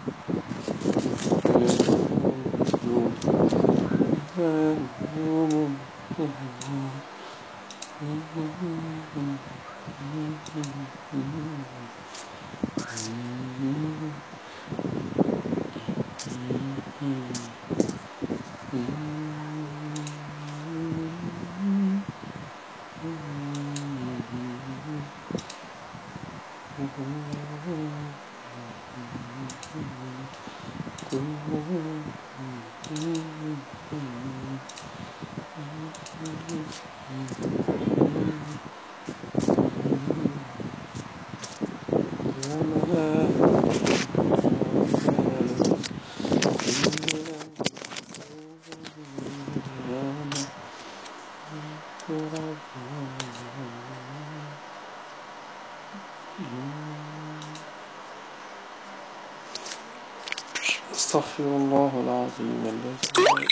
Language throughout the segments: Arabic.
أستغفر الله العظيم الذي.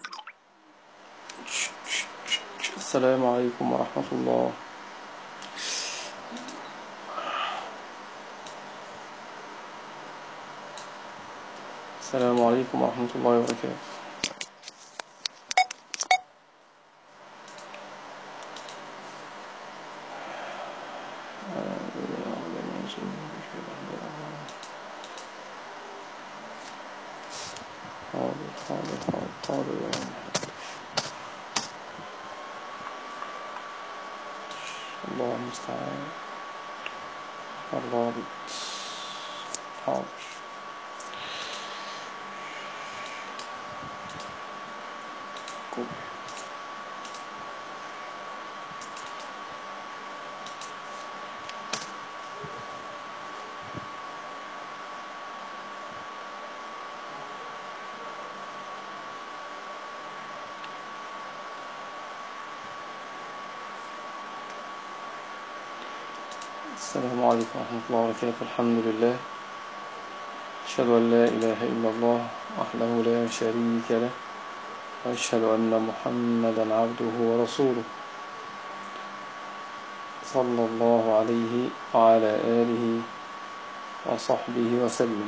السلام عليكم ورحمة الله. السلام عليكم ورحمة الله وبركاته. حاضر الله المستعان. الرابط حاضر. السلام عليكم ورحمة الله وبركاته. الحمد لله، أشهد أن لا إله إلا الله وحده لا شريك له، وأشهد أن محمدا عبده ورسوله، صلى الله عليه وعلى آله وصحبه وسلم.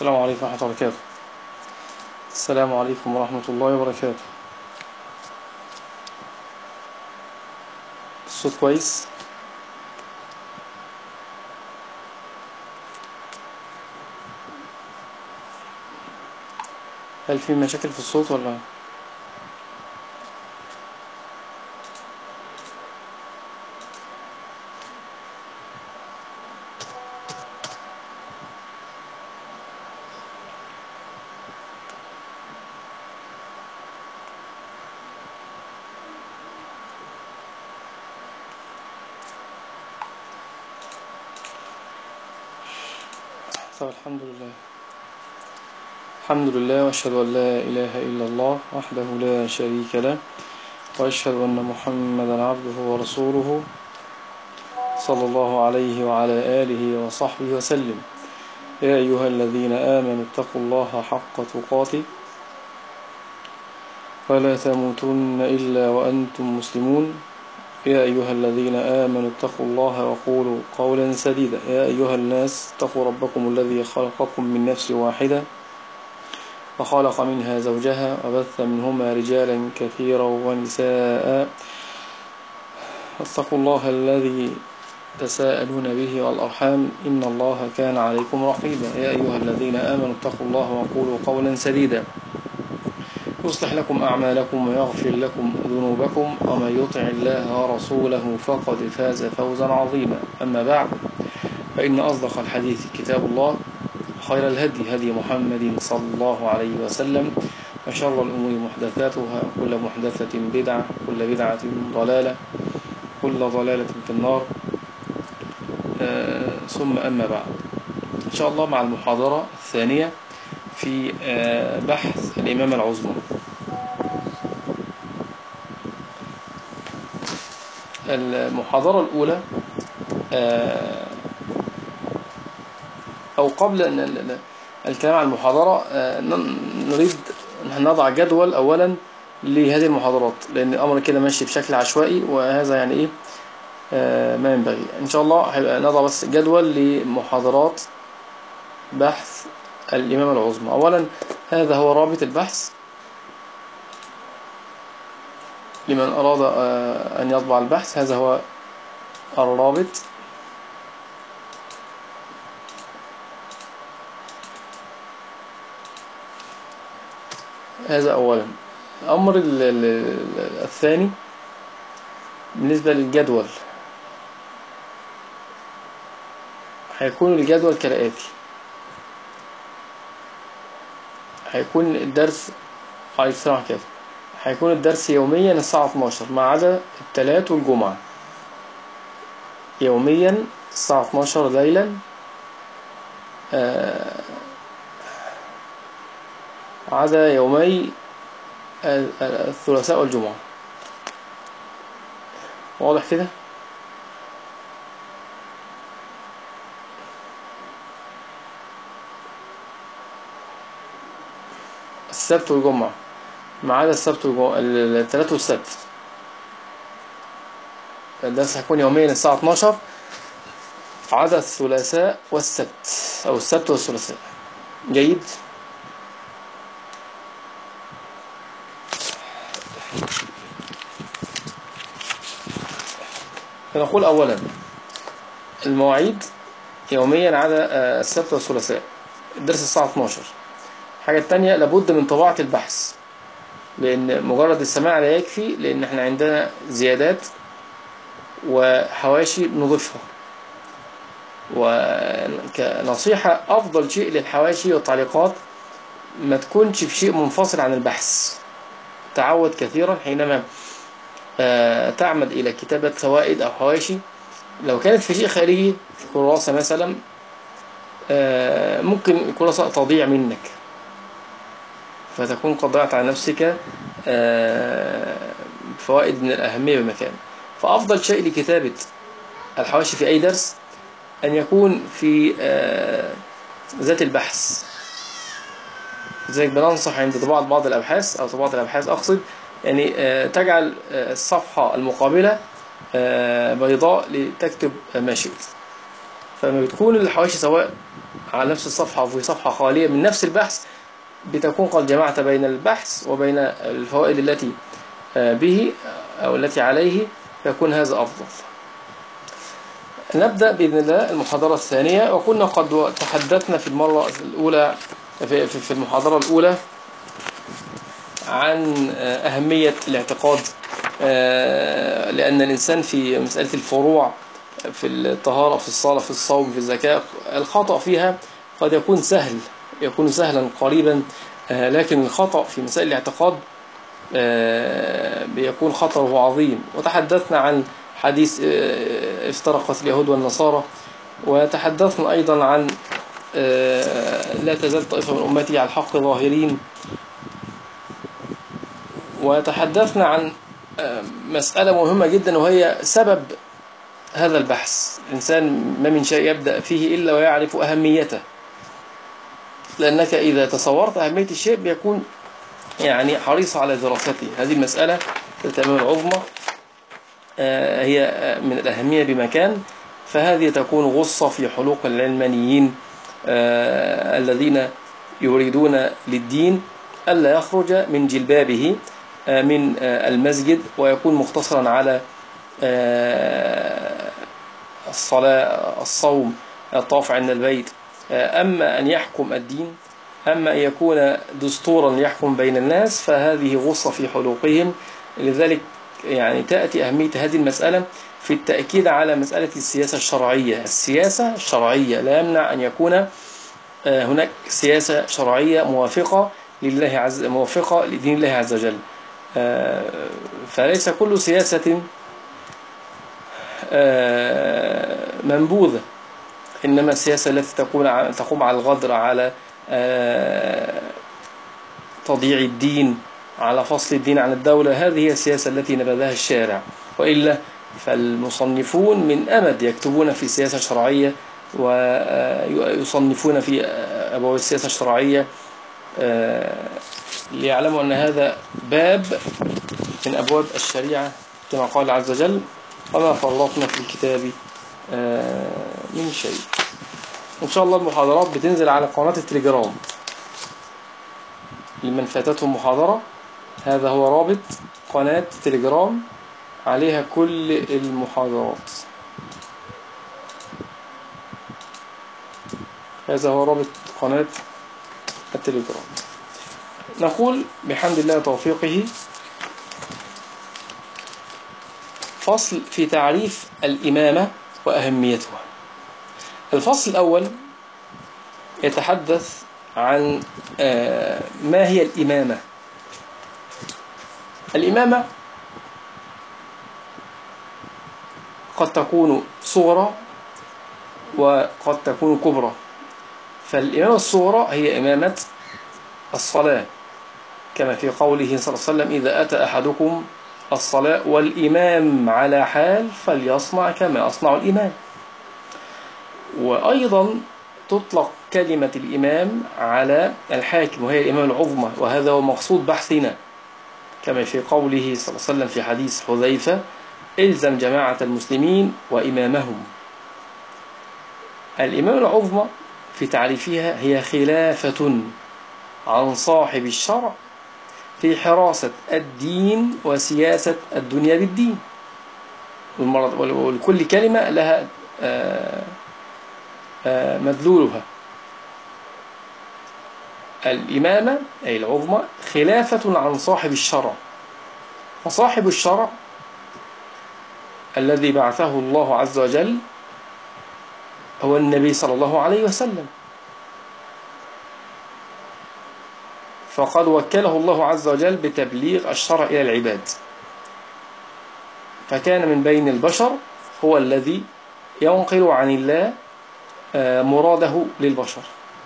السلام عليكم ورحمة الله وبركاته. السلام عليكم ورحمة الله وبركاته. الصوت كويس؟ هل في مشاكل في الصوت ولا؟ طب الحمد لله. الحمد لله، وأشهد أن لا إله إلا الله وحده لا شريك له، وأشهد أن محمدا عبده ورسوله صلى الله عليه وعلى آله وصحبه وسلم. يا أيها الذين آمنوا اتقوا الله حق تقاته ولا تموتن إلا وأنتم مسلمون. يا أيها الذين آمنوا اتقوا الله وقولوا قولا سديدا. يا أيها الناس اتقوا ربكم الذي خلقكم من نفس واحدة وخلق منها زوجها وبث منهما رجالا كثيرا ونساء. اتقوا الله الذي تساءلون به والأرحام إن الله كان عليكم رقيبا. يا أيها الذين آمنوا اتقوا الله وقولوا قولا سديدا يصلح لكم أعمالكم ويغفر لكم ذنوبكم، ومن يطع الله ورسوله فقد فاز فوزا عظيما. أما بعد، فإن أصدق الحديث كتاب الله، خير الهدي هدي محمد صلى الله عليه وسلم، وشر الأمور محدثاتها، كل محدثة بدعة، كل بدعة ضلالة، كل ضلالة في النار. ثم أما بعد، إن شاء الله مع المحاضرة الثانية في بحث الإمامة العظمى. المحاضرة الأولى، أو قبل أن الكلام عن المحاضرة، نريد أن نضع جدول أولا لهذه المحاضرات، لأن الأمر كده ماشي بشكل عشوائي، وهذا يعني إيه ما ينبغي. إن شاء الله هيبقى نضع بس جدول لمحاضرات بحث الإمامة العظمى. أولا، هذا هو رابط البحث لمن أراد أن يطبع البحث. هذا هو الرابط. هذا أولا. الأمر الثاني بالنسبة للجدول، هيكون الجدول كالآتي. هيكون الدرس هيكون الدرس يوميا الساعة 12 ما عدا الثلاث والجمعة. يوميا الساعة 12 ليلا، عدا يومي الثلاثاء والجمعة. واضح كده؟ السبت والجمعة ما عدا السبت والجمعة، الثلاث والسبت. الدرس هيكون يوميا الساعة 12 عدا الثلاثاء والسبت، أو السبت والثلاثاء. جيد؟ فنقول أولا المواعيد يوميا عدا السبت والثلاثاء، الدرس الساعة 12. الحاجة التانية، لابد من طباعة البحث، لأن مجرد السماع لا يكفي، لأن احنا عندنا زيادات وحواشي نضيفها. وكنصيحة، أفضل شيء للحواشي والتعليقات ما تكونش في شيء منفصل عن البحث. تعود كثيرا حينما تعمد إلى كتابة فوائد أو حواشي، لو كانت في شيء خارجي، في كراسة مثلا، ممكن الكراسة تضيع منك، فتكون قد ضيعت على نفسك فوائد من الأهمية بمكان. فأفضل شيء لكتابة الحواشي في أي درس أن يكون في ذات البحث. لذلك بننصح عند طباعة بعض الأبحاث، أو طباعة الأبحاث أقصد، يعني تجعل الصفحة المقابلة بيضاء لتكتب ما شئت. فلما بتكون الحواشي سواء على نفس الصفحة وفي صفحة خالية من نفس البحث، بتكون قد جمعت بين البحث وبين الفوائد التي به أو التي عليه، فيكون هذا أفضل. نبدأ بإذن الله المحاضرة الثانية. وكنا قد تحدثنا في المرة الأولى في المحاضرة الأولى عن أهمية الاعتقاد، لأن الإنسان في مسألة الفروع في الطهارة، في الصلاة، في الصوم، في الزكاة، الخطأ فيها قد يكون سهلا قريبا، لكن الخطأ في مسائل الاعتقاد بيكون خطره عظيم. وتحدثنا عن حديث افترقت اليهود والنصارى، وتحدثنا أيضا عن لا تزال طائفة من أمتي على الحق ظاهرين، وتحدثنا عن مسألة مهمة جدا وهي سبب هذا البحث. الإنسان ما من شيء يبدأ فيه إلا ويعرف أهميته، لأنك إذا تصورت أهمية الشيء بيكون يعني حريص على دراسته. هذه المسألة التمام العظمى هي من الأهمية بمكان، فهذه تكون غصة في حلوق العلمانيين الذين يريدون للدين ألا يخرج من جلبابه من المسجد، ويكون مقتصرا على الصلاة، الصوم، الطواف عند البيت. أما أن يحكم الدين، أما أن يكون دستورا يحكم بين الناس، فهذه غصة في حلوقهم. لذلك يعني تأتي أهمية هذه المسألة في التأكيد على مسألة السياسة الشرعية. السياسة الشرعية لا يمنع أن يكون هناك سياسة شرعية موافقة لدين الله عز وجل، فليس كل سياسة منبوذة، إنما السياسة التي تقوم على الغدر، على تضييع الدين، على فصل الدين عن الدولة، هذه هي السياسة التي نبذها الشارع. وإلا فالمصنفون من أمد يكتبون في السياسة الشرعية ويصنفون في أبواب السياسة الشرعية ليعلموا أن هذا باب من أبواب الشريعة، كما قال عز وجل: وما فرطنا في الكتاب من شيء. إن شاء الله المحاضرات بتنزل على قناة التليجرام، لمن فاتته محاضرة هذا هو رابط قناة التليجرام، عليها كل المحاضرات. هذا هو رابط قناة التليجرام. نقول بحمد الله وتوفيقه: فصل في تعريف الإمامة وأهميتها. الفصل الأول يتحدث عن ما هي الإمامة. الإمامة قد تكون صغرى وقد تكون كبرى. فالإمامة الصغرى هي إمامة الصلاة، كما في قوله صلى الله عليه وسلم: إذا أتى أحدكم الصلاة والإمام على حال فليصنع كما أصنع الإمام. وأيضا تطلق كلمة الإمام على الحاكم، وهي الإمام العظمى، وهذا هو مقصود بحثنا، كما في قوله صلى الله عليه وسلم في حديث حذيفة: إلزم جماعة المسلمين وإمامهم. الإمام العظمى في تعريفها هي خلافة عن صاحب الشرع في حراسة الدين وسياسة الدنيا بالدين. ولكل كلمة لها مدلولها. الإمامة أي العظمى خلافة عن صاحب الشرع، وصاحب الشرع الذي بعثه الله عز وجل هو النبي صلى الله عليه وسلم، فقد وكله الله عز وجل بتبليغ الشرع إلى العباد، فكان من بين البشر هو الذي ينقل عن الله مراده للبشر.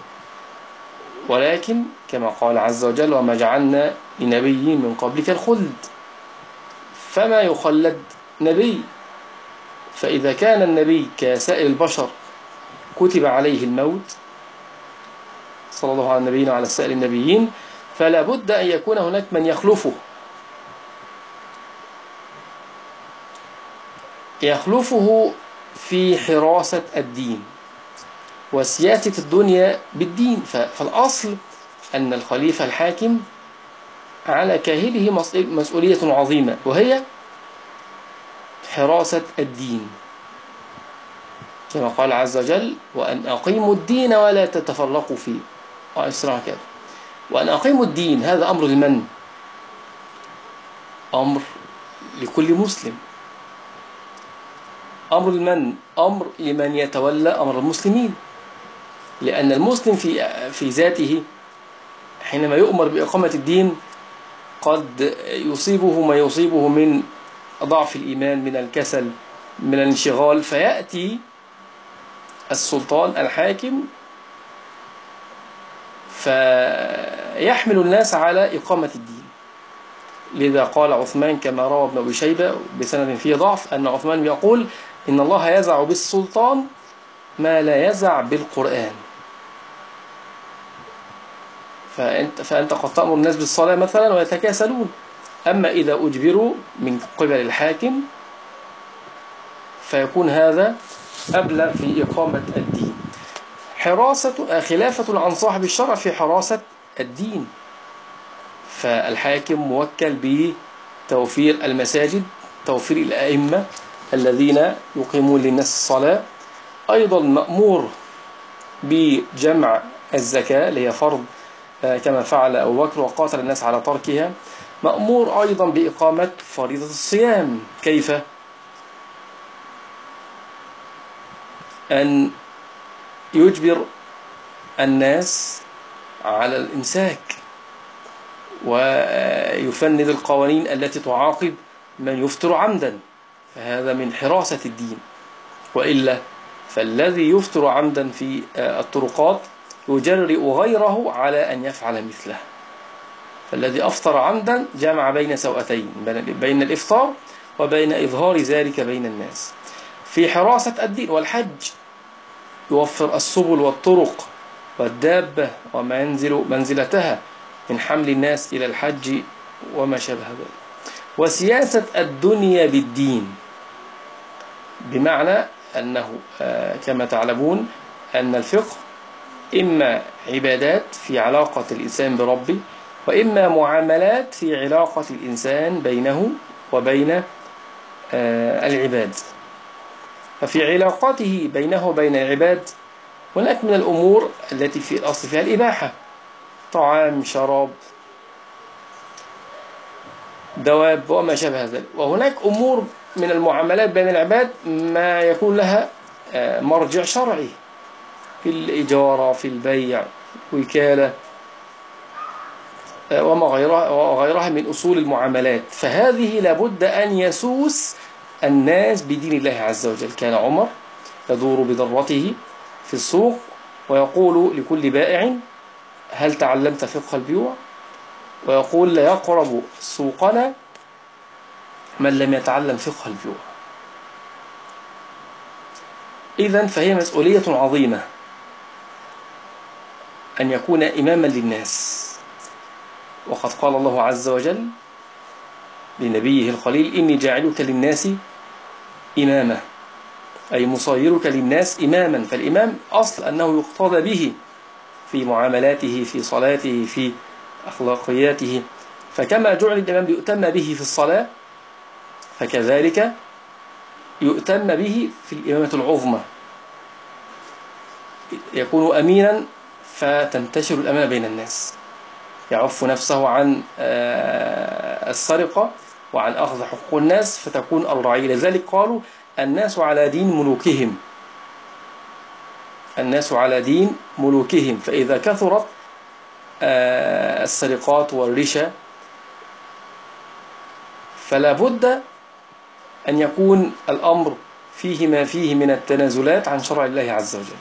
ولكن كما قال عز وجل: وما جعلنا لنبي من قبلك الخلد، فما يخلد نبي. فإذا كان النبي كسائر البشر كتب عليه الموت، صلى الله على نبينا وعلى سائر النبيين، فلا بد أن يكون هناك من يخلفه في حراسة الدين وسياسة الدنيا بالدين. فالأصل أن الخليفة الحاكم على كاهله مسؤولية عظيمة، وهي حراسة الدين، كما قال عز وجل: وأن أقيموا الدين ولا تتفرقوا فيه. وأسرع كده، وأن أقيموا الدين، هذا أمر لمن؟ أمر لكل مسلم. أمر لمن؟ أمر لمن يتولى أمر المسلمين، لأن المسلم في ذاته حينما يؤمر بإقامة الدين قد يصيبه ما يصيبه من ضعف الإيمان، من الكسل، من الانشغال، فيأتي السلطان الحاكم فيحمل الناس على إقامة الدين. لذا قال عثمان كما روى ابن أبي شيبة بسند فيه ضعف أن عثمان يقول: إن الله يزع بالسلطان ما لا يزع بالقرآن. فأنت قد تأمر الناس بالصلاة مثلا ويتكاسلون، أما إذا أجبروا من قبل الحاكم فيكون هذا أبلغ في إقامة الدين. خلافة عن صاحب الشرع في حراسة الدين. فالحاكم موكل بتوفير المساجد، توفير الأئمة الذين يقيمون للناس الصلاة. أيضا مأمور بجمع الزكاة اللي هي فرض، كما فعل أبو بكر وقاتل الناس على تركها. مأمور أيضا بإقامة فريضة الصيام. كيف؟ أن يجبر الناس على الإمساك ويفند القوانين التي تعاقب من يفطر عمدا، فهذا من حراسة الدين. وإلا فالذي يفطر عمدا في الطرقات يجرئ غيره على أن يفعل مثله. فالذي أفطر عمدا جمع بين سوءتين، بين الإفطار وبين إظهار ذلك بين الناس. في حراسة الدين والحج يوفر السبل والطرق والدابة وما ينزل منزلتها من حمل الناس إلى الحج وما شابه ذلك. وسياسة الدنيا بالدين، بمعنى أنه كما تعلمون أن الفقه إما عبادات في علاقة الإنسان بربه، وإما معاملات في علاقة الإنسان بينه وبين العباد. ففي علاقاته بينه وبين العباد هناك من الأمور التي في الأصل فيها الإباحة: طعام، شراب، دواب وما شابه ذلك. وهناك أمور من المعاملات بين العباد ما يكون لها مرجع شرعي، في الإجارة، في البيع، وكالة، وغيرها من أصول المعاملات. فهذه لابد أن يسوس الناس بدين الله عز وجل. كان عمر يدور بذرته في السوق ويقول لكل بائع: هل تعلمت فقه البيوع؟ ويقول: لا يقرب سوقنا من لم يتعلم فقه البيوع. إذن فهي مسؤولية عظيمة أن يكون إماما للناس. وقد قال الله عز وجل لنبيه الخليل: إني جاعلك للناس إماما، أي مصيرك للناس إماما. فالإمام أصل أنه يقتضى به في معاملاته، في صلاته، في أخلاقياته. فكما جعل الإمام ليؤتم به في الصلاة، فكذلك يؤتم به في الإمامة العظمى. يكون أمينا فتنتشر الأمانة بين الناس، يعف نفسه عن السرقة وعن أخذ حقوق الناس، فتكون الرعية. لذلك قالوا: الناس على دين ملوكهم. الناس على دين ملوكهم. فإذا كثرت السرقات والرشا فلا بد أن يكون الأمر فيه ما فيه من التنازلات عن شرع الله عز وجل.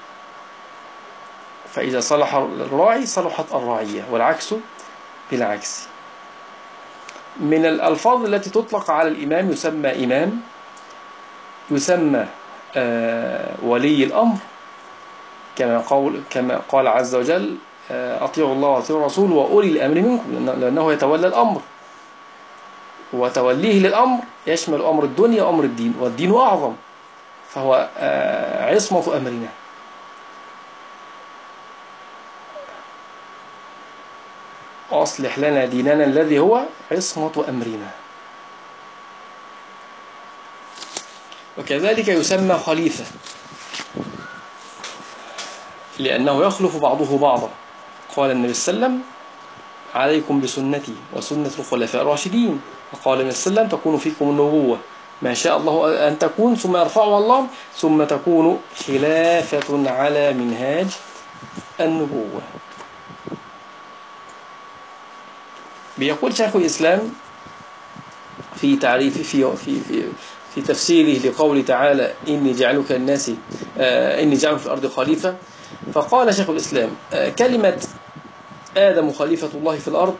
فإذا صلح الراعي صلحت الرعية، والعكس بالعكس. من الألفاظ التي تطلق على الإمام يسمى إمام، يسمى ولي الأمر، كما قال عز وجل: أطيعوا الله وأطيعوا الرسول وأولي الأمر منكم، لأنه يتولى الأمر، وتوليه للأمر يشمل أمر الدنيا وأمر الدين، والدين أعظم، فهو عصمة أمرنا. أصلح لنا ديننا الذي هو عصمة أمرنا. وكذلك يسمى خليفة لأنه يخلف بعضه بعضا. قال النبي صلى الله عليه وسلم: عليكم بسنتي وسنة الخلفاء الراشدين. وقال النبي صلى الله عليه وسلم: تكون فيكم النبوة ما شاء الله أن تكون ثم يرفعها الله ثم تكون خلافة على منهاج النبوة. بيقول شيخ الإسلام في تعريف في تفسيره لقول تعالى: إني جعلك الناس إني جعلك في الأرض خليفة. فقال شيخ الإسلام: كلمة آدم خليفة الله في الأرض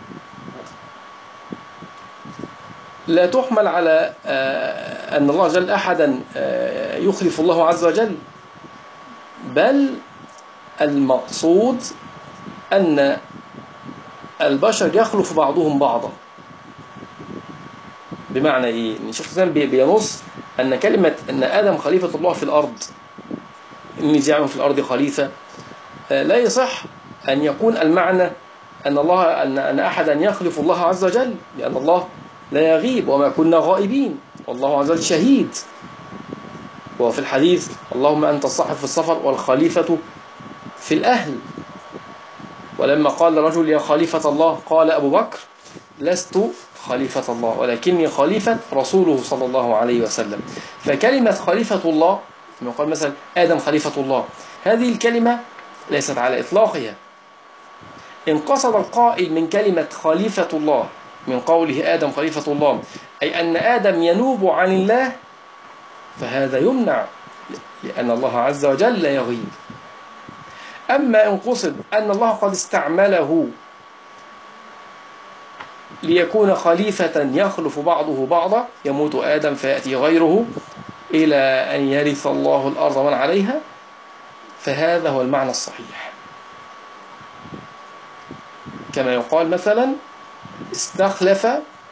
لا تحمل على أن الله جل أحدا يخلف الله عز وجل، بل المقصود أن البشر يخلف بعضهم بعضا. بمعنى إيه؟ الشيخ الإسلام بينص أن كلمة أن آدم خليفة الله في الأرض، إني جاعل في الأرض خليفة، لا يصح أن يكون المعنى أن أحدا يخلف الله عز وجل، لأن الله لا يغيب وما كنا غائبين والله عز وجل شهيد. وفي الحديث: اللهم أنت الصاحب في السفر والخليفة في الأهل. ولما قال رجل: يا خليفة الله، قال أبو بكر: لست خليفة الله ولكني خليفة رسوله صلى الله عليه وسلم. فكلمة خليفة الله، كما قال مثلا آدم خليفة الله، هذه الكلمة ليست على إطلاقها. إن قصد القائل من كلمة خليفة الله من قوله آدم خليفة الله أي أن آدم ينوب عن الله، فهذا يمنع، لأن الله عز وجل لا يغيب. أما إن قصد أن الله قد استعمله ليكون خليفة يخلف بعضه بعضا، يموت آدم فيأتي غيره إلى أن يرث الله الأرض من عليها، فهذا هو المعنى الصحيح. كما يقال مثلا: استخلف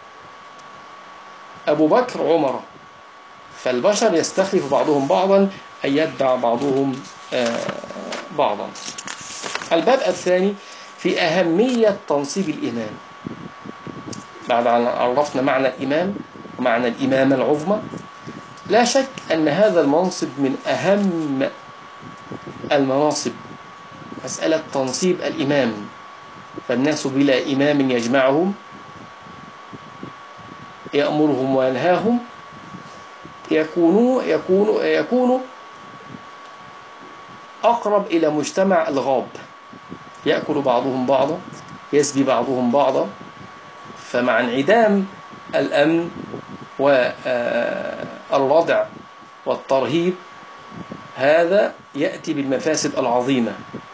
أبو بكر عمر، فالبشر يستخلف بعضهم بعضا أي يتبع بعضهم بعضا. الباب الثاني في أهمية تنصيب الإمام. بعد أن عرفنا معنى الإمام ومعنى الإمامة العظمى، لا شك أن هذا المنصب من أهم المناصب، مسألة تنصيب الإمام. فالناس بلا إمام يجمعهم يأمرهم وينهاهم يكون أقرب إلى مجتمع الغاب، يأكل بعضهم بعضا، يسبي بعضهم بعضا. فمع انعدام الأمن والردع والترهيب، هذا يأتي بالمفاسد العظيمة.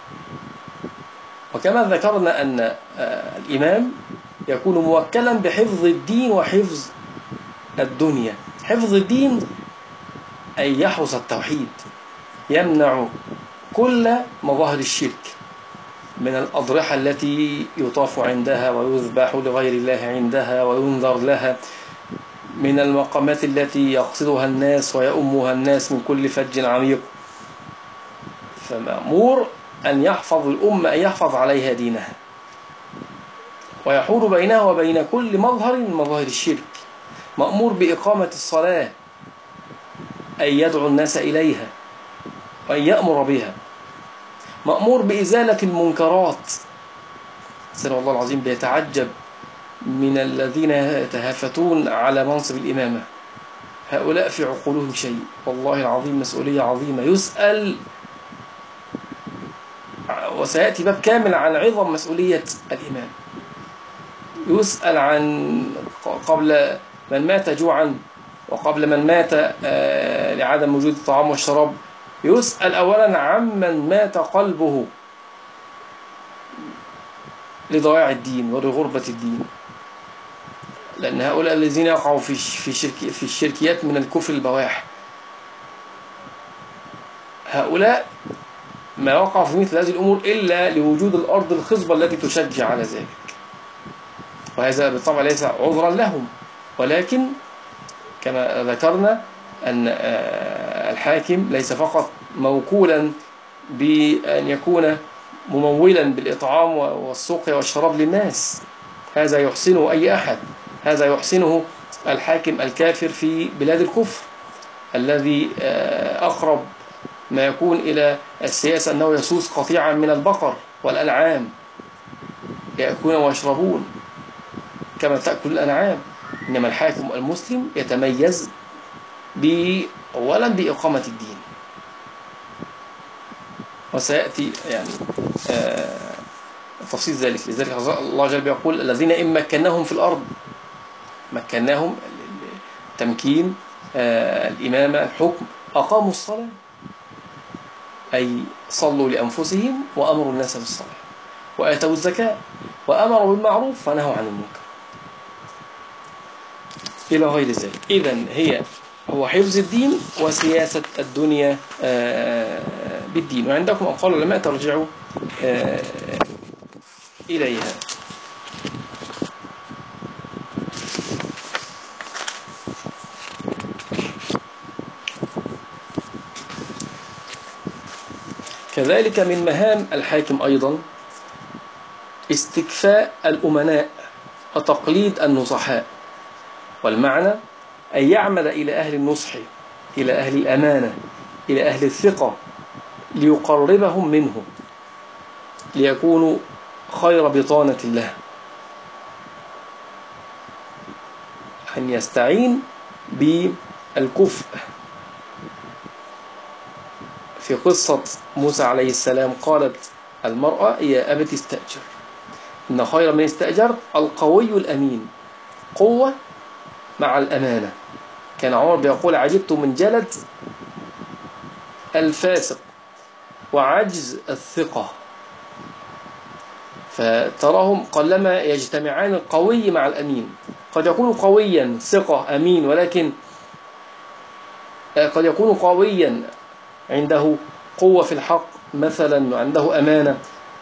وكما ذكرنا أن الإمام يكون موكلا بحفظ الدين وحفظ الدنيا. حفظ الدين أي يحرس التوحيد، يمنع كل مظاهر الشرك من الأضرحة التي يطاف عندها ويذبح لغير الله عندها وينذر لها، من المقامات التي يقصدها الناس ويؤمها الناس من كل فج عميق. فمأمور أن يحفظ الأمة، أن يحفظ عليها دينها، ويحول بينها وبين كل مظهر من مظاهر الشرك. مأمور بإقامة الصلاة، أن يدعو الناس إليها وأن يأمر بها. مأمور بإزالة المنكرات. سنة الله العظيم بيتعجب من الذين يتهافتون على منصب الإمامة، هؤلاء في عقولهم شيء، والله العظيم مسؤولية عظيمة. يسأل، وسيأتي باب كامل عن عظم مسؤولية الإمام. يسأل عن قبل من مات جوعا وقبل من مات لعدم وجود الطعام والشراب. يسأل أولا عمن مات قلبه لضياع الدين ولغربة الدين، لأن هؤلاء الذين يقعوا في الشركيات من الكفر البواح، هؤلاء ما وقع في مثل هذه الأمور إلا لوجود الأرض الخصبة التي تشجع على ذلك، وهذا بالطبع ليس عذرا لهم. ولكن كما ذكرنا أن الحاكم ليس فقط موكولا بأن يكون ممولا بالإطعام والسقيا والشراب للناس، هذا يحسنه أي أحد، هذا يحسنه الحاكم الكافر في بلاد الكفر الذي أقرب ما يكون إلى السياسة أنه يسوس قطيعا من البقر والأنعام يأكلون ويشربون كما تأكل الأنعام. إنما الحاكم المسلم يتميز أولا بإقامة الدين، وسيأتي يعني تفصيل ذلك. لذلك الله جل يقول الذين إن مكناهم في الأرض، مكناهم تمكين الإمامة الحكم، أقاموا الصلاة أي صلوا لأنفسهم وأمروا الناس بالصلاة وآتوا الزكاة وأمروا بالمعروف ونهوا عن المنكر إلى غير ذلك. إذن هو حفظ الدين وسياسة الدنيا بالدين. وعندكم أقوال العلماء ترجعوا إليها. كذلك من مهام الحاكم أيضا استكفاء الأمناء وتقليد النصحاء، والمعنى أن يعمل إلى أهل النصح، إلى أهل الأمانة، إلى أهل الثقة، ليقربهم منه، ليكونوا خير بطانة له. أن يستعين بالكفء. في قصة موسى عليه السلام قالت المرأة يا أبت استأجر، إن خير من استأجرت القوي الأمين. قوة مع الأمانة. كان عمر بيقول عجبت من جلد الفاسق وعجز الثقة. فتراهم قلما يجتمعان القوي مع الأمين. قد يكون قويا ثقة أمين، ولكن قد يكون قويا عنده قوة في الحق مثلا وعنده أمانة،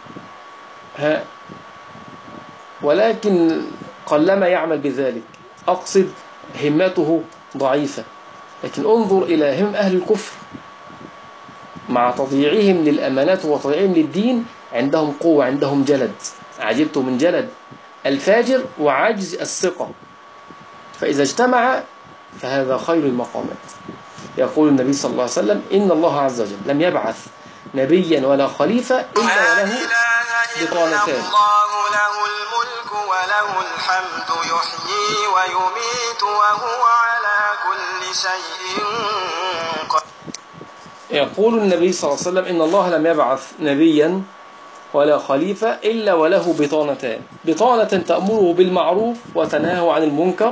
ولكن قلما يعمل بذلك. أقصد همته ضعيفة. لكن انظر إلى هم أهل الكفر مع تضييعهم للأمانات وتضييعهم للدين، عندهم قوة، عندهم جلد. عجبت من جلد الفاجر وعجز الثقة، فإذا اجتمع فهذا خير المقامات. يقول النبي صلى الله عليه وسلم إن الله عز وجل لم يبعث نبيا ولا خليفة إلا وله بطانتان. الله له الملك وله الحمد يحيي ويميت وهو على كل شيء قدير. يقول النبي صلى الله عليه وسلم إن الله لم يبعث نبيا ولا خليفة إلا وله بطانتان. بطانة تأمره بالمعروف وتنهاه عن المنكر،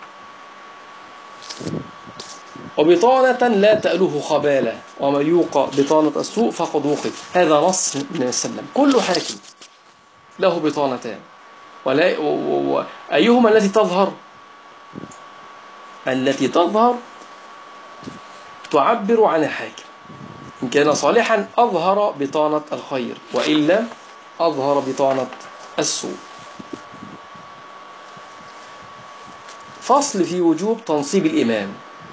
وبطانة لا تأله خبالة، ومن يوق بطانة السوء فقد وقي. هذا نص من السلام. كل حاكم له بطانتان، أيهما التي تظهر؟ التي تظهر تعبر عن الحاكم. إن كان صالحا أظهر بطانة الخير، وإلا أظهر بطانة السوء. فصل في وجوب تنصيب الإمام.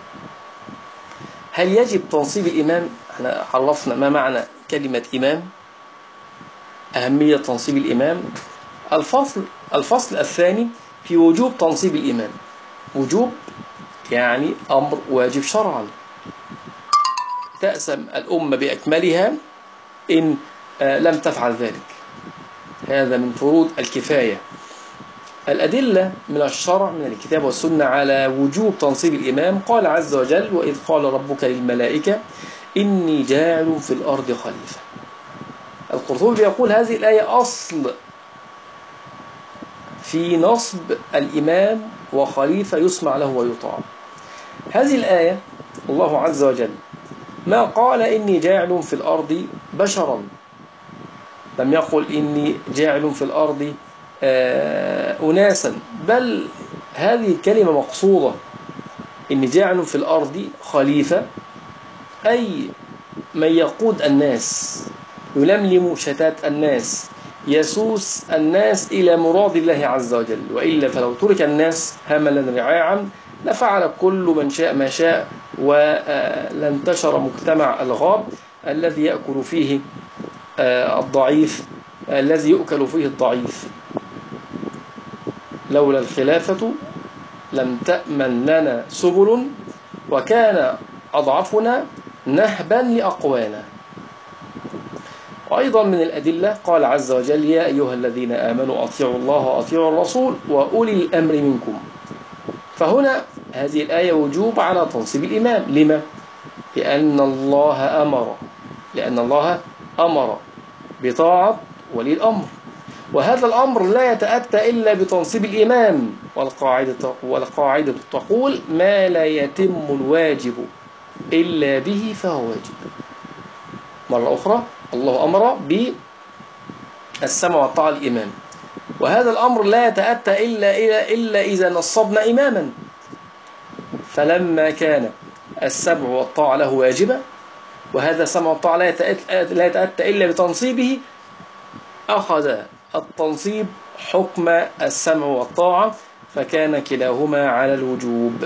هل يجب تنصيب الإمام؟ احنا عرفنا ما معنى كلمة إمام، أهمية تنصيب الإمام. الفصل الثاني في وجوب تنصيب الإمام. وجوب يعني أمر واجب شرعا، تأسم الأمة بأكملها إن لم تفعل ذلك. هذا من فروض الكفاية. الأدلة من الشرع من الكتاب والسنة على وجوب تنصيب الإمام قال عز وجل وإذ قال ربك للملائكة إني جاعل في الأرض خليفة. القرطبي يقول هذه الآية أصل في نصب الإمام وخليفة يسمع له ويطاع. هذه الآية الله عز وجل ما قال إني جاعل في الأرض بشرا، لم يقل إني جاعل في الأرض أناسا، بل هذه الكلمة مقصودة. إني جاعل في الأرض خليفة أي من يقود الناس، يلملم شتات الناس، يسوس الناس إلى مراد الله عز وجل. وإلا فلو ترك الناس هملا رعاعا لفعل كل من شاء ما شاء، ولانتشر مجتمع الغاب الذي يأكل فيه الضعيف، الذي يؤكل فيه الضعيف. لولا الخلافة لم تأمن لنا سبل وكان أضعفنا نهبا لأقوانا. وأيضا من الأدلة قال عز وجل: يا أيها الذين آمنوا أطيعوا الله وأطيعوا الرسول وأولي الأمر منكم. فهنا هذه الآية وجوب على تنصيب الإمام. لما؟ لأن الله أمر بطاعة ولي الأمر، وهذا الأمر لا يتأتى إلا بتنصيب الإمام. والقاعدة تقول: ما لا يتم الواجب إلا به فهو واجب. مرة أخرى، الله أمر بالسمع والطاعة الإمام، وهذا الأمر لا يتأتى إلا إذا نصبنا إماما. فلما كان السمع والطاعة له واجبة، وهذا السمع والطاعة لا يتأتى إلا بتنصيبه، أخذ التنصيب حكم السمع والطاعة، فكان كلاهما على الوجوب.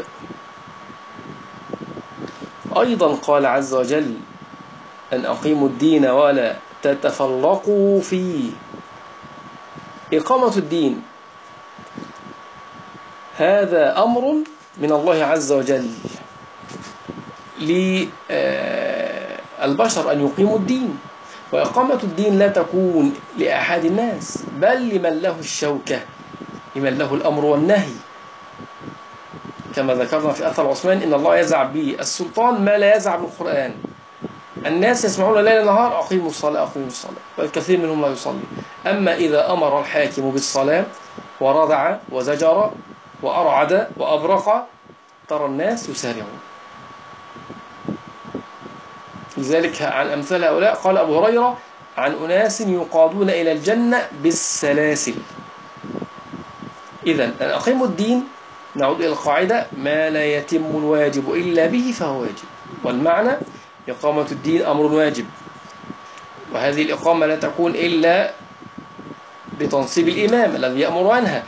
أيضا قال عز وجل: أن أقيموا الدين ولا تتفرقوا فيه. إقامة الدين هذا أمر من الله عز وجل للبشر أن يقيموا الدين، وإقامة الدين لا تكون لأحد الناس، بل لمن له الشوكة، لمن له الأمر والنهي، كما ذكرنا في أثر عثمان: إن الله يزع بالسلطان ما لا يزع بالقرآن. الناس يسمعون ليل نهار: أقيموا الصلاة أقيموا الصلاة، والكثير منهم لا يصلي. أما إذا أمر الحاكم بالصلاة وردع وزجر وأرعد وأبرق، ترى الناس يسارعون. لذلك عن أمثال هؤلاء قال أبو هريرة: عن أناس يقادون إلى الجنة بالسلاسل. إذن أن أقيموا الدين، نعود إلى القاعدة: ما لا يتم الواجب إلا به فهو واجب. والمعنى: إقامة الدين أمر واجب، وهذه الإقامة لا تكون إلا بتنصيب الإمام الذي يأمر وينهى.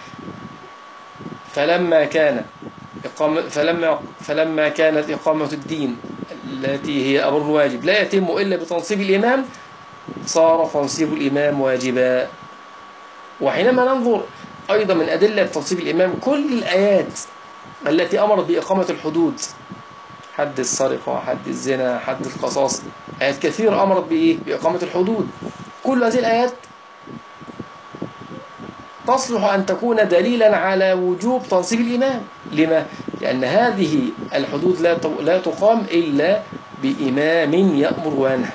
فلما كانت إقامة الدين التي هي أمر واجب لا يتم إلا بتنصيب الإمام، صار تنصيب الإمام واجبا. وحينما ننظر أيضا من أدلة تنصيب الإمام كل الآيات التي أمرت بإقامة الحدود، حد السرقة، حد الزنا، حد القصاص، آيات كثيرة أمرت بإقامة الحدود. كل هذه الآيات تصلح أن تكون دليلا على وجوب تنصيب الإمام. لما؟ لأن هذه الحدود لا تقام إلا بإمام يأمر وينهى.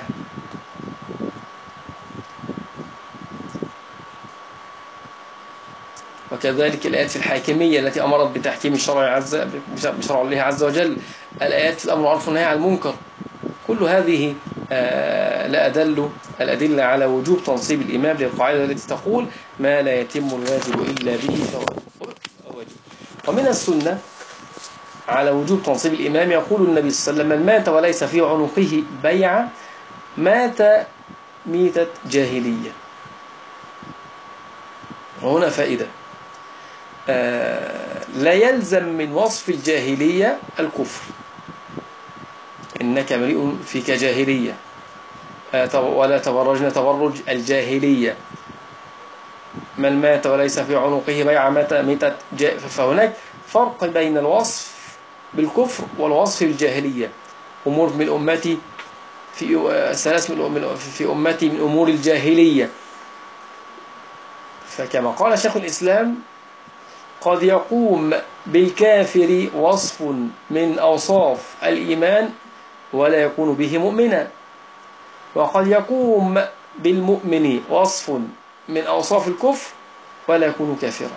وكذلك الآيات في الحاكمية التي أمرت بتحكيم بشرع الله عز وجل، الآيات في الأمر والمعروف والنهي عن المنكر، كل هذه الأدلة على وجوب تنصيب الإمام، للقاعدة التي تقول: ما لا يتم الواجب إلا به فهو واجب. ومن السنة على وجوب تنصيب الإمام يقول النبي صلى الله عليه وسلم: من مات وليس في عنقه بيعة مات ميتة جاهلية. وهنا فائدة: لا يلزم من وصف الجاهلية الكفر. إنك امرئ فيك جاهلية، ولا تبرجن تبرج الجاهلية. من مات وليس في عنقه بيعة مات ميتة فهناك فرق بين الوصف بالكفر والوصف بالجاهلية. أمور من أمتي في أمتي من أمور الجاهلية. فكما قال شيخ الإسلام: قد يقوم بالكافر وصف من أوصاف الإيمان ولا يكون به مؤمنا، وقد يقوم بالمؤمن وصف من أوصاف الكفر ولا يكون كافرا.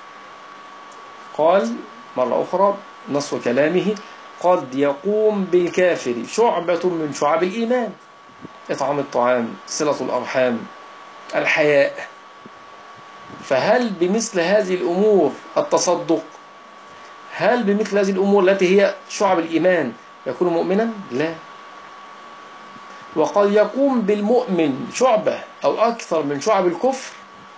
قال مرة أخرى نص كلامه: قد يقوم بالكافر شعبة من شعب الإيمان، إطعام الطعام، صلة الأرحام، الحياء. فهل بمثل هذه الأمور التصدق، هل بمثل هذه الأمور التي هي شعب الإيمان يكون مؤمنا؟ لا. وقد يقوم بالمؤمن شعبة أو أكثر من شعب الكفر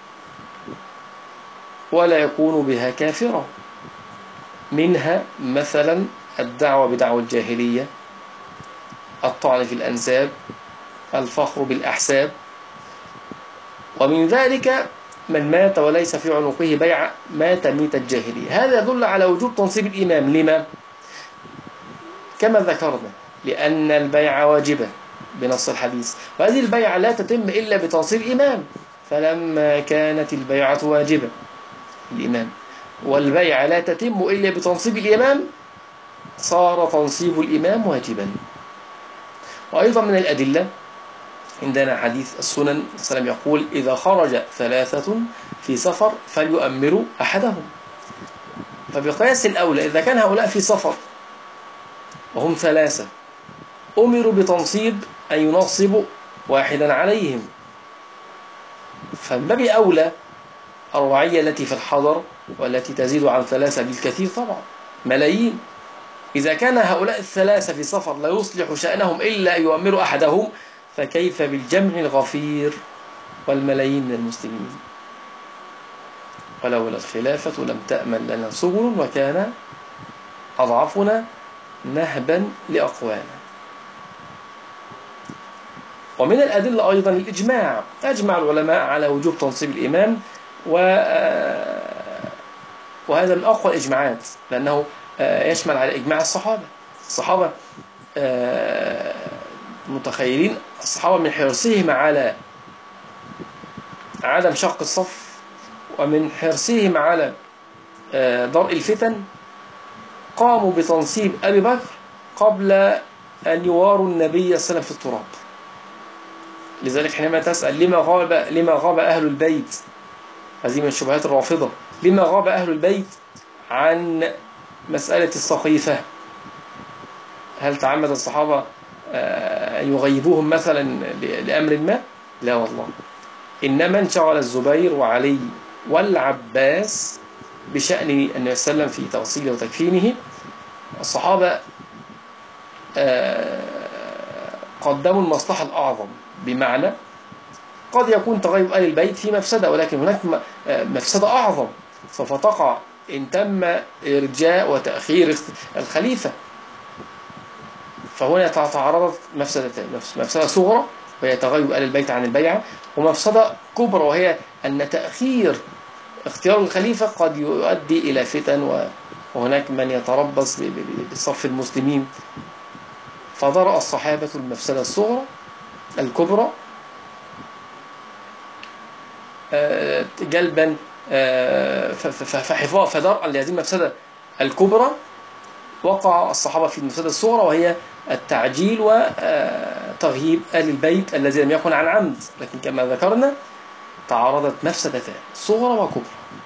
ولا يكون بها كافرا. منها مثلا الدعوة بدعوة الجاهلية، الطعن في الأنساب، الفخر بالأحساب. ومن ذلك من مات وليس في عنقه بيعة مات ميت الجاهلية. هذا يدل على وجوب تنصيب الإمام. لما؟ كما ذكرنا، لأن البيعة واجبة بنص الحديث، وهذه البيعة لا تتم إلا بتنصيب إمام. فلما كانت البيعة واجبة الإمام والبيعة لا تتم إلا بتنصيب الإمام، صار تنصيب الإمام واجبا. وأيضا من الأدلة عندنا حديث السنن صلى الله عليه وسلم يقول: إذا خرج ثلاثة في سفر فليؤمروا أحدهم. فبقياس الأولى إذا كان هؤلاء في سفر وهم ثلاثة أمروا بتنصيب أن ينصبوا واحدا عليهم، فمن باب أولى الرعية التي في الحضر والتي تزيد عن ثلاثة بالكثير طبعا ملايين. إذا كان هؤلاء الثلاثة في سفر لا يصلح شأنهم إلا أن يؤمروا أحدهم، فكيف بالجمع الغفير والملايين من المسلمين؟ ولولا الخلافة لم تأمن لنا سبل وكان أضعفنا نهبا لأقوانا. ومن الأدلة أيضا الإجماع. أجمع العلماء على وجوب تنصيب الإمام، وهذا من أقوى الإجماعات، لأنه يشمل على إجماع الصحابة. الصحابة متخيلين، الصحابة من حرصهم على عدم شق الصف ومن حرصهم على درء الفتن قاموا بتنصيب أبي بكر قبل أن يواروا النبي صلى الله عليه وسلم في التراب. لذلك حينما تسأل لما غاب أهل البيت، هذه من شبهات الرافضة، لما غاب أهل البيت عن مسألة السقيفة؟ هل تعمد الصحابة أن يغيبوهم مثلا لأمر ما؟ لا والله، إنما انشغل الزبير وعلي والعباس بشأن النبي صلى الله عليه وسلم في تغسيله وتكفينه. الصحابة قدموا المصلحة الأعظم، بمعنى قد يكون تغيب آل البيت في مفسدة، ولكن هناك مفسدة أعظم سوف تقع إن تم إرجاء وتأخير الخليفة. فهنا تعرضت مفسدتين: مفسدة صغرى وهي تغيب آل البيت عن البيعة، ومفسدة كبرى وهي أن تأخير اختيار الخليفة قد يؤدي إلى فتن، وهناك من يتربص بصف المسلمين. فضرأ الصحابة المفسدة الصغرى الكبرى جلبا فدرءا لهذه المفسدة الكبرى وقع الصحابة في المفسدة الصغرى، وهي التعجيل وتغييب آل البيت الذي لم يكن عن عمد، لكن كما ذكرنا تعارضت مفسدتان صغرى وكبرى.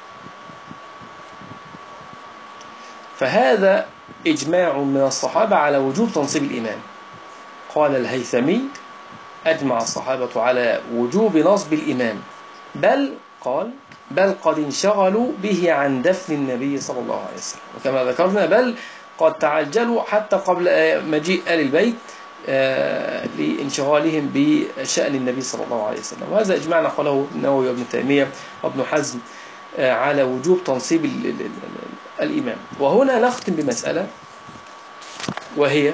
فهذا إجماع من الصحابة على وجوب تنصيب الإمام. قال الهيثمي: أجمع الصحابة على وجوب نصب الإمام، بل قد انشغلوا به عن دفن النبي صلى الله عليه وسلم. وكما ذكرنا بل قد تعجلوا حتى قبل مجيء آل البيت لانشغالهم بشأن النبي صلى الله عليه وسلم. وهذا إجماع نقله النووي وابن تيمية وابن حزم على وجوب تنصيب الإمام. وهنا نختم بمسألة، وهي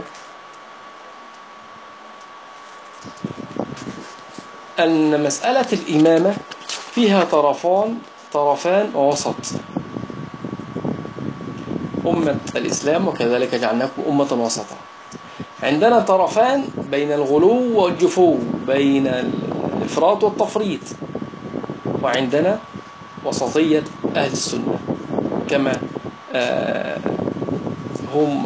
أن مسألة الإمامة فيها طرفان ووسط. أمة الإسلام وكذلك جعلناكم أمة وسطا. عندنا طرفان بين الغلو والجفو، بين الإفراط والتفريط، وعندنا وسطية أهل السنة كما هم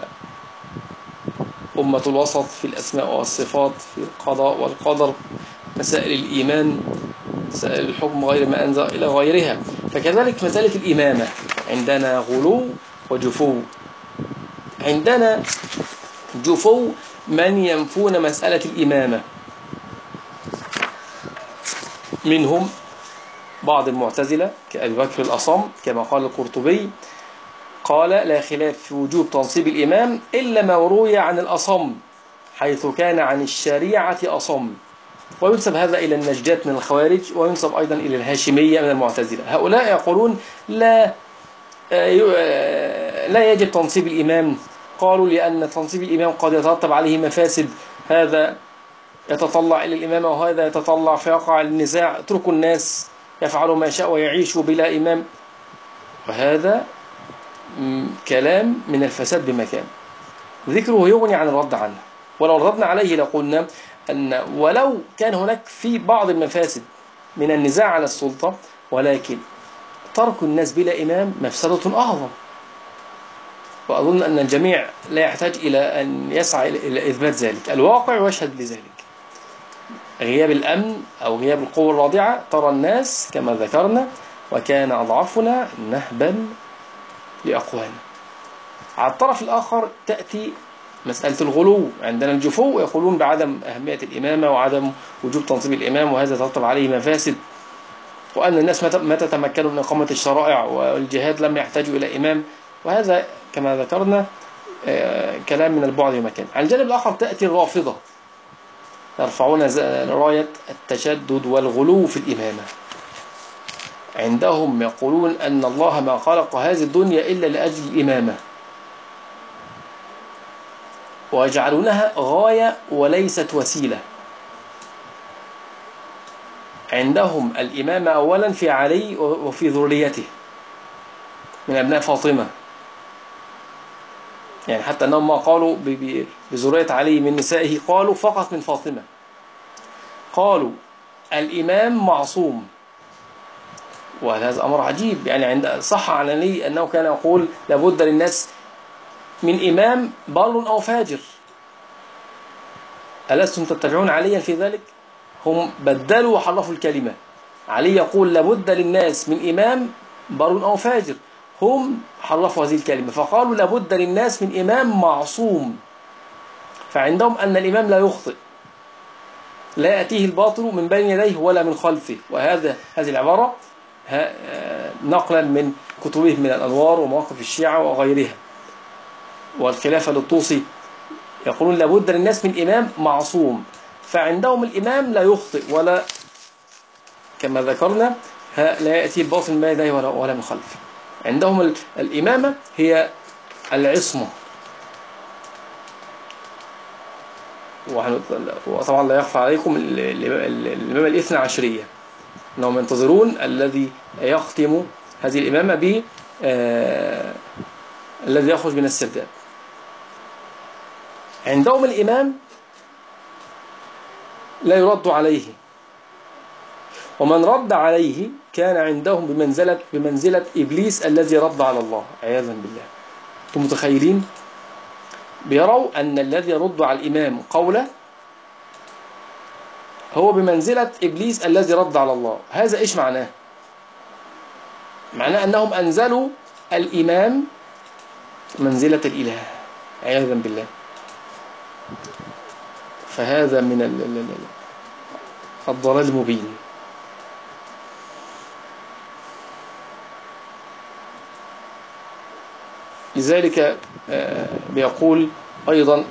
أمة الوسط في الأسماء والصفات، في القضاء والقدر، مسائل الإيمان، مسائل الحكم غير ما أنزل إلى غيرها. فكذلك مسألة الإمامة عندنا غلو وجفو. عندنا جفو من ينفون مسألة الإمامة، منهم بعض المعتزلة كأبي بكر الأصم، كما قال القرطبي قال: لا خلاف في وجوب تنصيب الإمام إلا ما روي عن الأصم حيث كان عن الشريعة أصم. وينسب هذا إلى النجدات من الخوارج، وينسب أيضا إلى الهاشمية من المعتزلة. هؤلاء يقولون لا يجب تنصيب الإمام. قالوا لأن تنصيب الإمام قد يترتب عليه مفاسد، هذا يتطلع إلى الإمامة وهذا يتطلع، فيقع النزاع. اتركوا الناس يفعل ما يشاء ويعيش بلا إمام. وهذا كلام من الفساد بمكان، ذكره يغني عن الرد عنه. ولو ردنا عليه لقلنا أن ولو كان هناك في بعض المفاسد من النزاع على السلطة، ولكن ترك الناس بلا إمام مفسدة أعظم. وأظن أن الجميع لا يحتاج إلى أن يسعى إلى إثبات ذلك، الواقع يشهد لذلك. غياب الأمن أو غياب القوة الرادعة ترى الناس كما ذكرنا، وكان أضعفنا نهبا لأقوانا. على الطرف الآخر تأتي مسألة الغلو. عندنا الجفو يقولون بعدم أهمية الإمامة وعدم وجوب تنصيب الإمام، وهذا ترتب عليه مفاسد، وأن الناس متى تمكنوا من إقامة الشرائع والجهاد لم يحتاجوا إلى إمام، وهذا كما ذكرنا كلام من البعد بمكان. على الجانب الآخر تأتي الرافضة يرفعون راية التشدد والغلو في الإمامة. عندهم يقولون أن الله ما خلق هذه الدنيا إلا لأجل الإمامة، ويجعلونها غاية وليست وسيلة. عندهم الإمامة أولا في علي وفي ذريته من أبناء فاطمة، يعني حتى أنهم ما قالوا بذرية علي من نسائه، قالوا فقط من فاطمة. قالوا الإمام معصوم، وهذا أمر عجيب. يعني عند صح عن علي أنه كان يقول لابد للناس من إمام بر أو فاجر. ألستم تتبعون عليا في ذلك؟ هم بدلوا وحرفوا الكلمة. علي يقول لابد للناس من إمام بر أو فاجر، هم حرفوا هذه الكلمة فقالوا لابد للناس من إمام معصوم. فعندهم أن الإمام لا يخطئ، لا يأتيه الباطل من بين يديه ولا من خلفه. هذه العبارة نقلا من كتبهم من الأنوار ومواقف الشيعة وغيرها. والخلافة للطوسي يقولون لابد للناس من إمام معصوم، فعندهم الإمام لا يخطئ ولا كما ذكرنا لا يأتي الباطل من بين يديه ولا من خلفه. عندهم الإمامة هي العصمة. وطبعا لا يخفى عليكم الإمامة الاثنى عشرية، أنهم ينتظرون الذي يختم هذه الإمامة به الذي يخرج من السرداب. عندهم الإمام لا يرد عليه، ومن رد عليه كان عندهم بمنزلة إبليس الذي رد على الله عياذا بالله. أنتم متخيلين؟ بيروا أن الذي يرد على الإمام قوله هو بمنزلة إبليس الذي رد على الله. هذا إيش معناه؟ معناه أنهم أنزلوا الإمام منزلة الإله عياذا بالله. فهذا من الضلال المبين. لذلك بيقول أيضا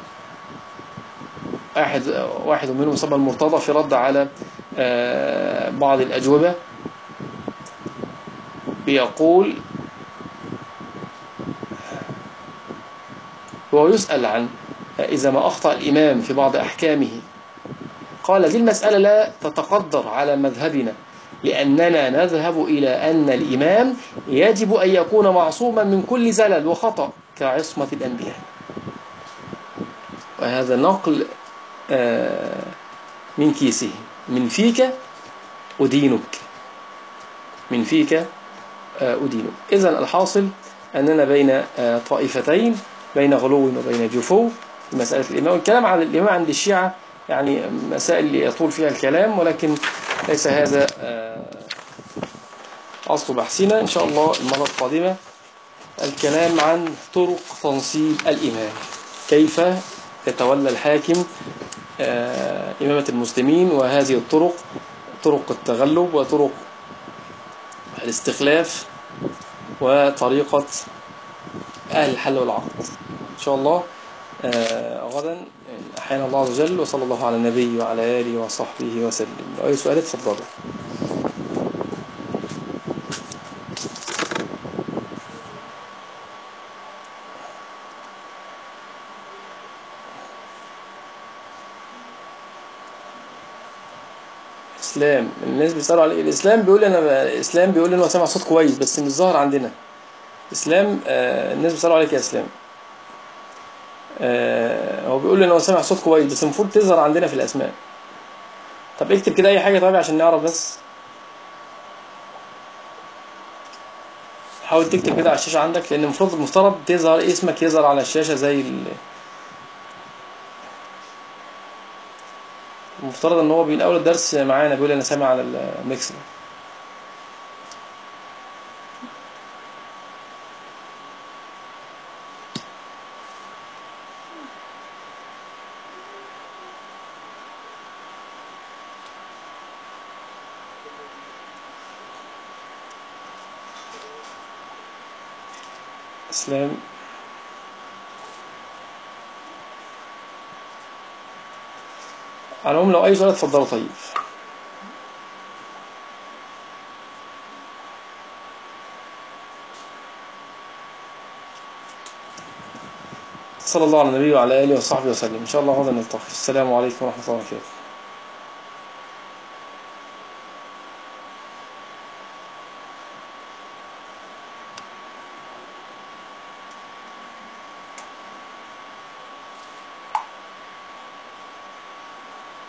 واحد منهم سمى المرتضى في رد على بعض الأجوبة، بيقول هو يسأل عن إذا ما أخطأ الإمام في بعض أحكامه، قال هذه المسألة لا تتقدر على مذهبنا، لأننا نذهب إلى أن الإمام يجب أن يكون معصوما من كل زلل وخطأ كعصمة الأنبياء. وهذا نقل من كيسه، من فيك أدينك، من فيك أدينك. إذن الحاصل أننا بين طائفتين، بين غلو وبين جفو في مسألة الإمام. والكلام عن الإمام عند الشيعة يعني مسائل يطول فيها الكلام، ولكن ليس هذا أصل بحثنا. إن شاء الله المرة القادمة الكلام عن طرق تنصيب الإمام، كيف يتولى الحاكم إمامة المسلمين، وهذه الطرق طرق التغلب وطرق الاستخلاف وطريقة أهل الحل والعقد. إن شاء الله غدا أحيانا الله عز وجل. وصلى الله على النبي وعلى آله وصحبه وسلم. لو أي سؤالات تفضلوا. الاسلام. الناس بيسالوا على الاسلام، بيقول انا الاسلام بيقول ان هو سامع صوت كويس بس مش ظاهر عندنا. اسلام الناس بيسالوا عليك يا اسلام. هو بيقول ان هو سامع صوت كويس بس المفروض تظهر عندنا في الاسماء. طب اكتب كده اي حاجه طيب عشان نعرف بس. حاول تكتب كده على الشاشه عندك، لان المفترض تظهر اسمك، يظهر على الشاشه زي المفترض ان هو بين اول الدرس معانا بيقول انا سامع على الميكس. اسلام على العموم لو اي سؤال اتفضلوا. طيب صلى الله على النبي وعلى اله وصحبه وسلم. ان شاء الله غدا نلتقي. السلام عليكم ورحمه الله وبركاته.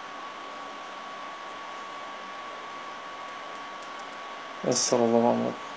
يسر الله امركم.